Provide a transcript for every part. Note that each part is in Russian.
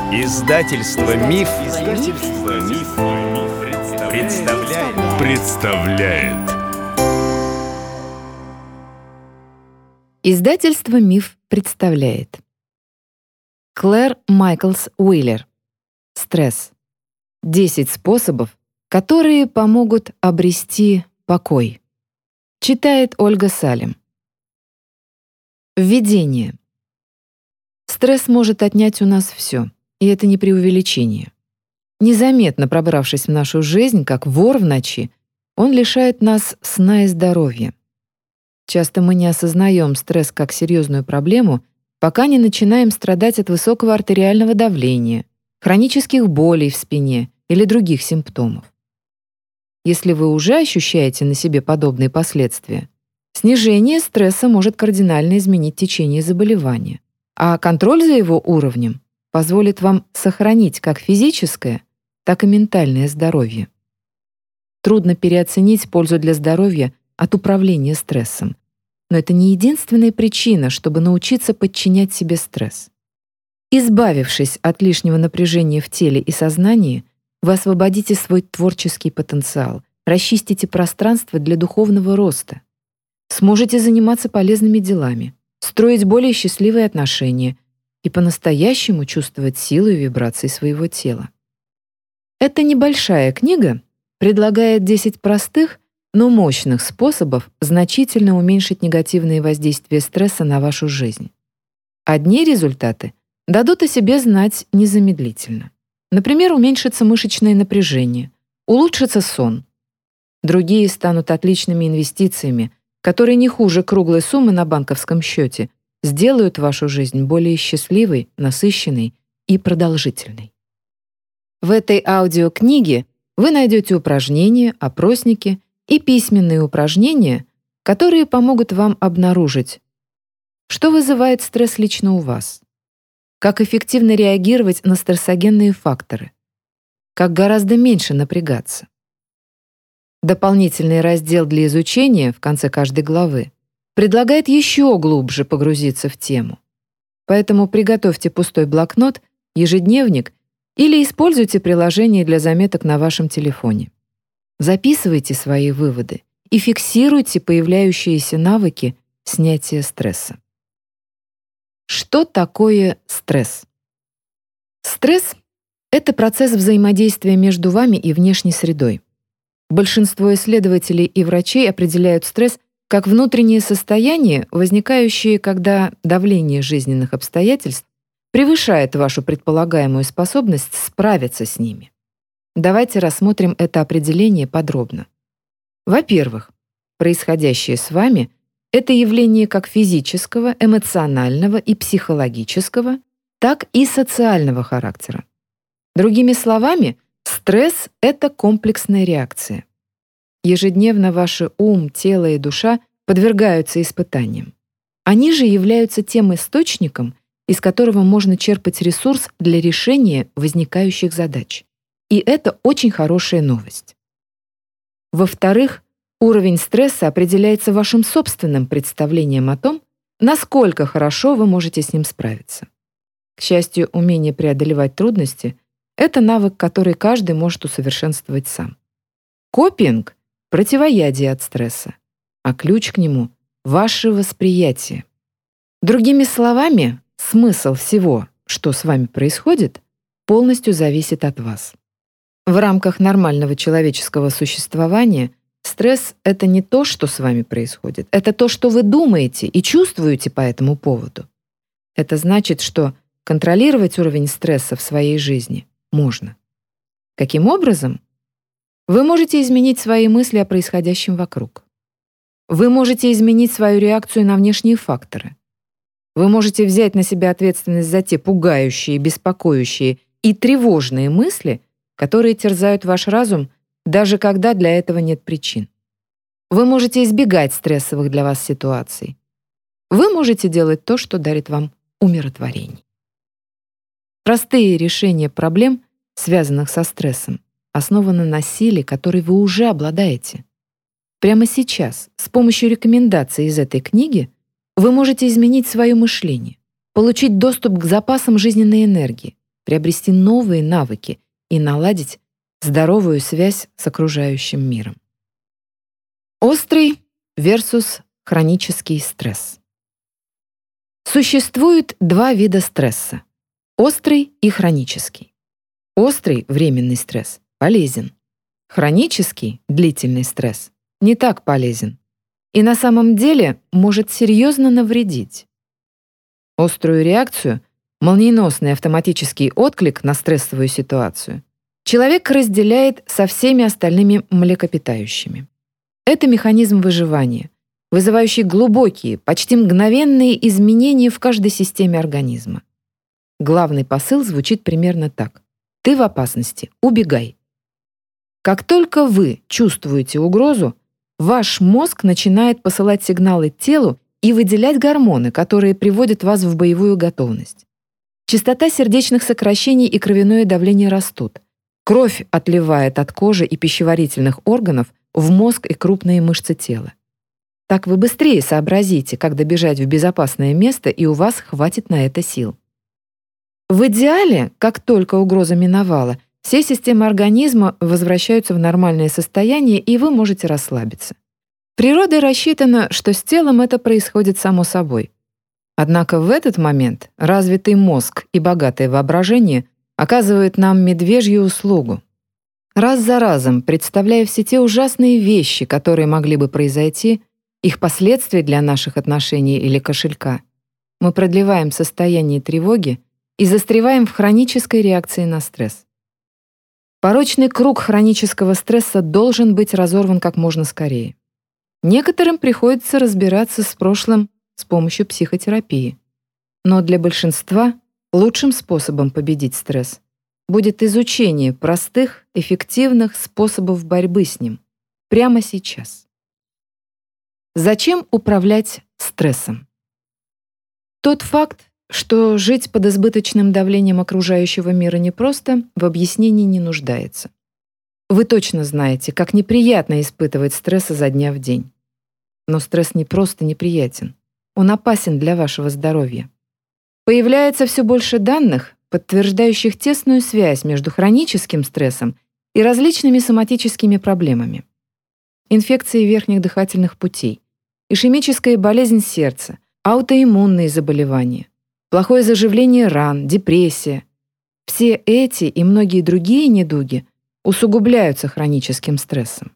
Издательство Миф, представляет. Издательство «Миф» представляет. Клэр Майклс Уиллер. Стресс. 10 способов, которые помогут обрести покой. Читает Ольга Салем. Введение. Стресс может отнять у нас все, и это не преувеличение. Незаметно пробравшись в нашу жизнь, как вор в ночи, он лишает нас сна и здоровья. Часто мы не осознаем стресс как серьезную проблему, пока не начинаем страдать от высокого артериального давления, хронических болей в спине или других симптомов. Если вы уже ощущаете на себе подобные последствия, снижение стресса может кардинально изменить течение заболевания, а контроль за его уровнем позволит вам сохранить как физическое, так и ментальное здоровье. Трудно переоценить пользу для здоровья от управления стрессом. Но это не единственная причина, чтобы научиться подчинять себе стресс. Избавившись от лишнего напряжения в теле и сознании, вы освободите свой творческий потенциал, расчистите пространство для духовного роста, сможете заниматься полезными делами, строить более счастливые отношения и по-настоящему чувствовать силу и вибрации своего тела. Эта небольшая книга предлагает 10 простых, но мощных способов значительно уменьшить негативные воздействия стресса на вашу жизнь. Одни результаты дадут о себе знать незамедлительно. Например, уменьшится мышечное напряжение, улучшится сон. Другие станут отличными инвестициями, которые не хуже круглой суммы на банковском счете сделают вашу жизнь более счастливой, насыщенной и продолжительной. В этой аудиокниге вы найдете упражнения, опросники и письменные упражнения, которые помогут вам обнаружить, что вызывает стресс лично у вас, как эффективно реагировать на стрессогенные факторы, как гораздо меньше напрягаться. Дополнительный раздел для изучения в конце каждой главы предлагает еще глубже погрузиться в тему. Поэтому приготовьте пустой блокнот, ежедневник или используйте приложение для заметок на вашем телефоне. Записывайте свои выводы и фиксируйте появляющиеся навыки снятия стресса. Что такое стресс? Стресс — это процесс взаимодействия между вами и внешней средой. Большинство исследователей и врачей определяют стресс как внутреннее состояние, возникающее, когда давление жизненных обстоятельств превышает вашу предполагаемую способность справиться с ними. Давайте рассмотрим это определение подробно. Во-первых, происходящее с вами — это явление как физического, эмоционального и психологического, так и социального характера. Другими словами, стресс — это комплексная реакция. Ежедневно ваши ум, тело и душа подвергаются испытаниям. Они же являются тем источником, из которого можно черпать ресурс для решения возникающих задач. И это очень хорошая новость. Во-вторых, уровень стресса определяется вашим собственным представлением о том, насколько хорошо вы можете с ним справиться. К счастью, умение преодолевать трудности — это навык, который каждый может усовершенствовать сам. Копинг — противоядие от стресса, а ключ к нему — ваше восприятие. Другими словами, смысл всего, что с вами происходит, полностью зависит от вас. В рамках нормального человеческого существования стресс — это не то, что с вами происходит, это то, что вы думаете и чувствуете по этому поводу. Это значит, что контролировать уровень стресса в своей жизни можно. Каким образом? Вы можете изменить свои мысли о происходящем вокруг. Вы можете изменить свою реакцию на внешние факторы. Вы можете взять на себя ответственность за те пугающие, беспокоящие и тревожные мысли, которые терзают ваш разум, даже когда для этого нет причин. Вы можете избегать стрессовых для вас ситуаций. Вы можете делать то, что дарит вам умиротворение. Простые решения проблем, связанных со стрессом, основаны на силе, которой вы уже обладаете. Прямо сейчас, с помощью рекомендаций из этой книги, вы можете изменить свое мышление, получить доступ к запасам жизненной энергии, приобрести новые навыки и наладить здоровую связь с окружающим миром. Острый versus хронический стресс. Существует два вида стресса — острый и хронический. Острый временный стресс полезен. Хронический длительный стресс не так полезен и на самом деле может серьезно навредить. Острую реакцию, молниеносный автоматический отклик на стрессовую ситуацию человек разделяет со всеми остальными млекопитающими. Это механизм выживания, вызывающий глубокие, почти мгновенные изменения в каждой системе организма. Главный посыл звучит примерно так: «Ты в опасности, убегай». Как только вы чувствуете угрозу, ваш мозг начинает посылать сигналы телу и выделять гормоны, которые приводят вас в боевую готовность. Частота сердечных сокращений и кровяное давление растут. Кровь отливает от кожи и пищеварительных органов в мозг и крупные мышцы тела. Так вы быстрее сообразите, как добежать в безопасное место, и у вас хватит на это сил. В идеале, как только угроза миновала, все системы организма возвращаются в нормальное состояние, и вы можете расслабиться. Природой рассчитано, что с телом это происходит само собой. Однако в этот момент развитый мозг и богатое воображение оказывают нам медвежью услугу. Раз за разом, представляя все те ужасные вещи, которые могли бы произойти, их последствия для наших отношений или кошелька, мы продлеваем состояние тревоги и застреваем в хронической реакции на стресс. Порочный круг хронического стресса должен быть разорван как можно скорее. Некоторым приходится разбираться с прошлым с помощью психотерапии. Но для большинства лучшим способом победить стресс будет изучение простых, эффективных способов борьбы с ним прямо сейчас. Зачем управлять стрессом? Тот факт, что жить под избыточным давлением окружающего мира непросто, в объяснении не нуждается. Вы точно знаете, как неприятно испытывать стресс изо дня в день. Но стресс не просто неприятен, он опасен для вашего здоровья. Появляется все больше данных, подтверждающих тесную связь между хроническим стрессом и различными соматическими проблемами. Инфекции верхних дыхательных путей, ишемическая болезнь сердца, аутоиммунные заболевания, плохое заживление ран, депрессия. Все эти и многие другие недуги усугубляются хроническим стрессом.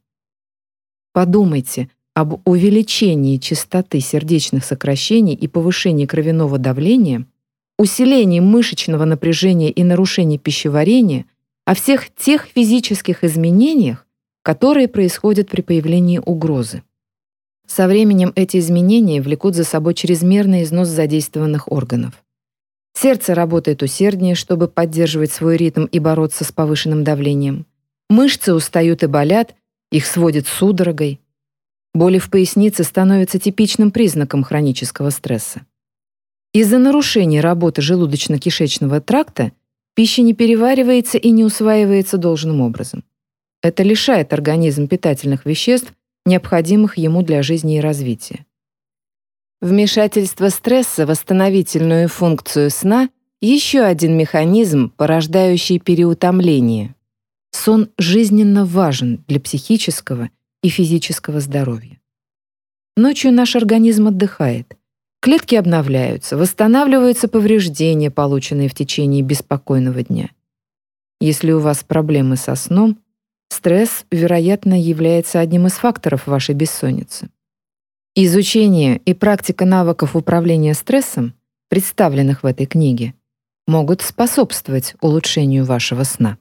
Подумайте об увеличении частоты сердечных сокращений и повышении кровяного давления, усилении мышечного напряжения и нарушении пищеварения, о всех тех физических изменениях, которые происходят при появлении угрозы. Со временем эти изменения влекут за собой чрезмерный износ задействованных органов. Сердце работает усерднее, чтобы поддерживать свой ритм и бороться с повышенным давлением. Мышцы устают и болят, их сводит судорогой. Боли в пояснице становятся типичным признаком хронического стресса. Из-за нарушения работы желудочно-кишечного тракта пища не переваривается и не усваивается должным образом. Это лишает организм питательных веществ, необходимых ему для жизни и развития. Вмешательство стресса в восстановительную функцию сна — еще один механизм, порождающий переутомление. Сон жизненно важен для психического и физического здоровья. Ночью наш организм отдыхает. Клетки обновляются, восстанавливаются повреждения, полученные в течение беспокойного дня. Если у вас проблемы со сном, стресс, вероятно, является одним из факторов вашей бессонницы. Изучение и практика навыков управления стрессом, представленных в этой книге, могут способствовать улучшению вашего сна.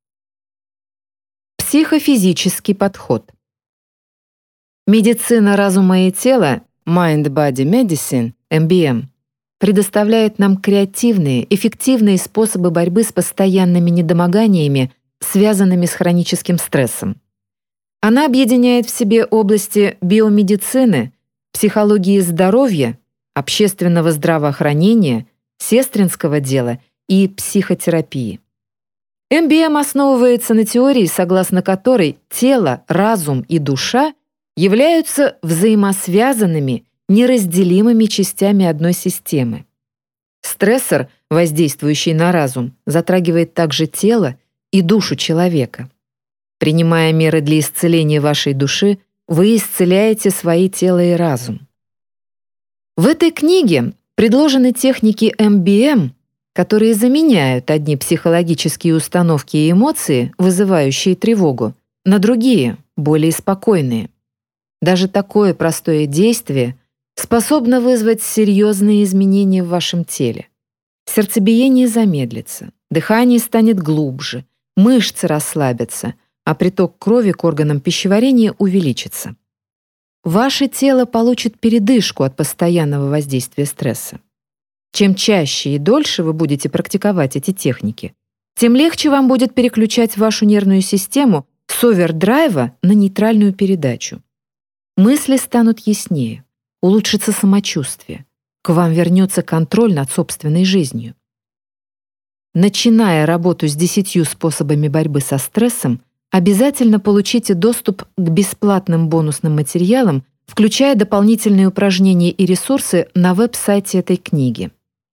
Психофизический подход. Медицина разума и тела Mind Body Medicine, MBM, предоставляет нам креативные, эффективные способы борьбы с постоянными недомоганиями, связанными с хроническим стрессом. Она объединяет в себе области биомедицины, психологии здоровья, общественного здравоохранения, сестринского дела и психотерапии. MBM основывается на теории, согласно которой тело, разум и душа являются взаимосвязанными, неразделимыми частями одной системы. Стрессор воздействующий на разум, затрагивает также тело и душу человека. Принимая меры для исцеления вашей души, вы исцеляете свои тело и разум. В этой книге предложены техники МБМ, которые заменяют одни психологические установки и эмоции, вызывающие тревогу, на другие, более спокойные. Даже такое простое действие способно вызвать серьезные изменения в вашем теле. Сердцебиение замедлится, дыхание станет глубже, мышцы расслабятся, а приток крови к органам пищеварения увеличится. Ваше тело получит передышку от постоянного воздействия стресса. Чем чаще и дольше вы будете практиковать эти техники, тем легче вам будет переключать вашу нервную систему с овердрайва на нейтральную передачу. Мысли станут яснее, улучшится самочувствие, к вам вернется контроль над собственной жизнью. Начиная работу с 10 способами борьбы со стрессом, обязательно получите доступ к бесплатным бонусным материалам, включая дополнительные упражнения и ресурсы на веб-сайте этой книги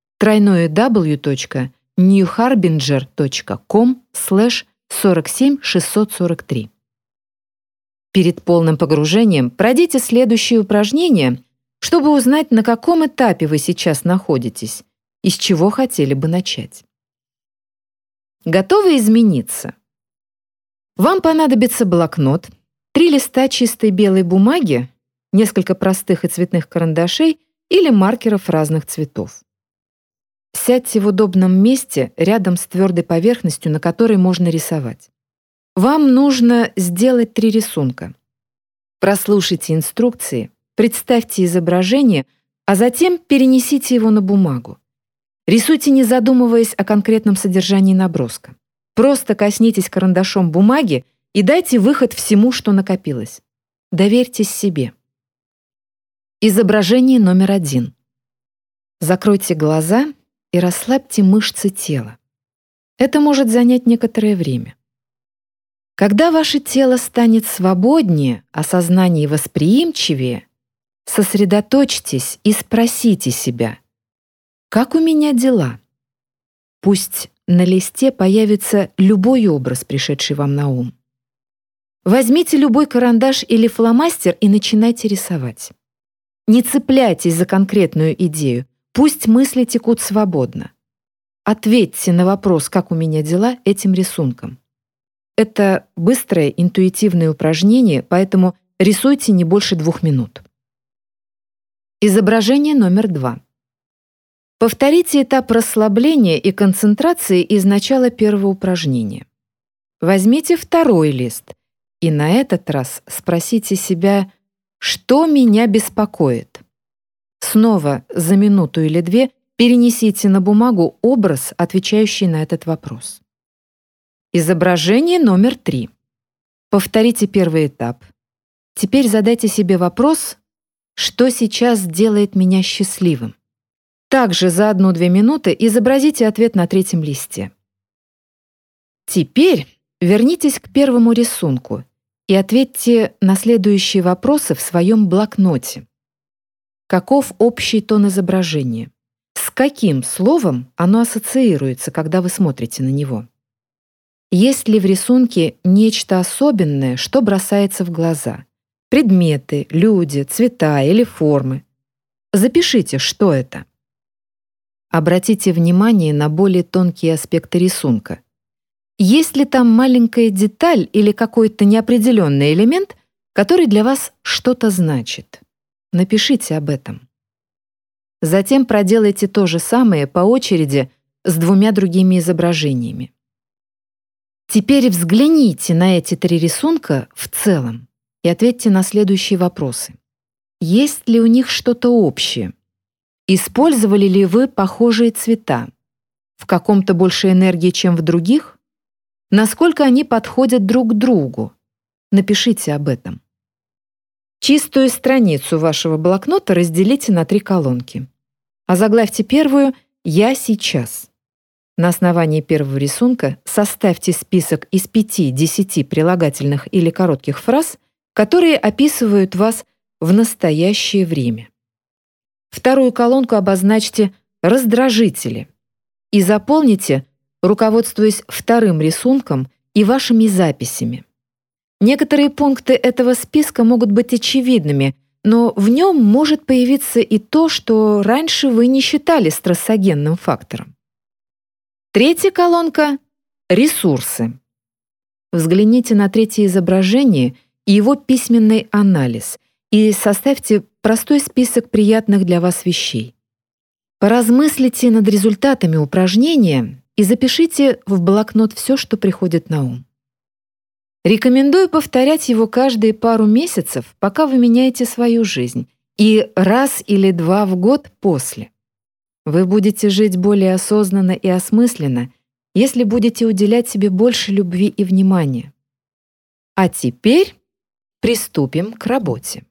www.newharbinger.com/47643. Перед полным погружением пройдите следующие упражнения, чтобы узнать, на каком этапе вы сейчас находитесь и с чего хотели бы начать. Готовы измениться? Вам понадобится блокнот, 3 листа чистой белой бумаги, несколько простых и цветных карандашей или маркеров разных цветов. Сядьте в удобном месте рядом с твердой поверхностью, на которой можно рисовать. Вам нужно сделать 3 рисунка. Прослушайте инструкции, представьте изображение, а затем перенесите его на бумагу. Рисуйте, не задумываясь о конкретном содержании наброска. Просто коснитесь карандашом бумаги и дайте выход всему, что накопилось. Доверьтесь себе. Изображение номер 1. Закройте глаза и расслабьте мышцы тела. Это может занять некоторое время. Когда ваше тело станет свободнее, а сознание восприимчивее, сосредоточьтесь и спросите себя: «Как у меня дела?» Пусть на листе появится любой образ, пришедший вам на ум. Возьмите любой карандаш или фломастер и начинайте рисовать. Не цепляйтесь за конкретную идею, пусть мысли текут свободно. Ответьте на вопрос «Как у меня дела?» этим рисунком. Это быстрое, интуитивное упражнение, поэтому рисуйте не больше 2 минут. Изображение номер 2. Повторите этап расслабления и концентрации из начала первого упражнения. Возьмите 2-й лист и на этот раз спросите себя: «Что меня беспокоит?» Снова за минуту или 2 перенесите на бумагу образ, отвечающий на этот вопрос. Изображение номер 3. Повторите 1-й этап. Теперь задайте себе вопрос: «Что сейчас делает меня счастливым?» Также за 1-2 минуты изобразите ответ на 3-м листе. Теперь вернитесь к первому рисунку и ответьте на следующие вопросы в своем блокноте. Каков общий тон изображения? С каким словом оно ассоциируется, когда вы смотрите на него? Есть ли в рисунке нечто особенное, что бросается в глаза? Предметы, люди, цвета или формы? Запишите, что это. Обратите внимание на более тонкие аспекты рисунка. Есть ли там маленькая деталь или какой-то неопределенный элемент, который для вас что-то значит? Напишите об этом. Затем проделайте то же самое по очереди с 2 другими изображениями. Теперь взгляните на эти 3 рисунка в целом и ответьте на следующие вопросы. Есть ли у них что-то общее? Использовали ли вы похожие цвета? В каком-то больше энергии, чем в других? Насколько они подходят друг к другу? Напишите об этом. Чистую страницу вашего блокнота разделите на 3 колонки. Озаглавьте первую «Я сейчас». На основании первого рисунка составьте список из 5-10 прилагательных или коротких фраз, которые описывают вас в настоящее время. Вторую колонку обозначьте «Раздражители». и заполните, руководствуясь вторым рисунком и вашими записями. Некоторые пункты этого списка могут быть очевидными, но в нем может появиться и то, что раньше вы не считали стрессогенным фактором. Третья колонка — ресурсы. Взгляните на третье изображение и его письменный анализ и составьте простой список приятных для вас вещей. Поразмыслите над результатами упражнения и запишите в блокнот все, что приходит на ум. Рекомендую повторять его каждые пару месяцев, пока вы меняете свою жизнь, и раз или два в год после. Вы будете жить более осознанно и осмысленно, если будете уделять себе больше любви и внимания. А теперь приступим к работе.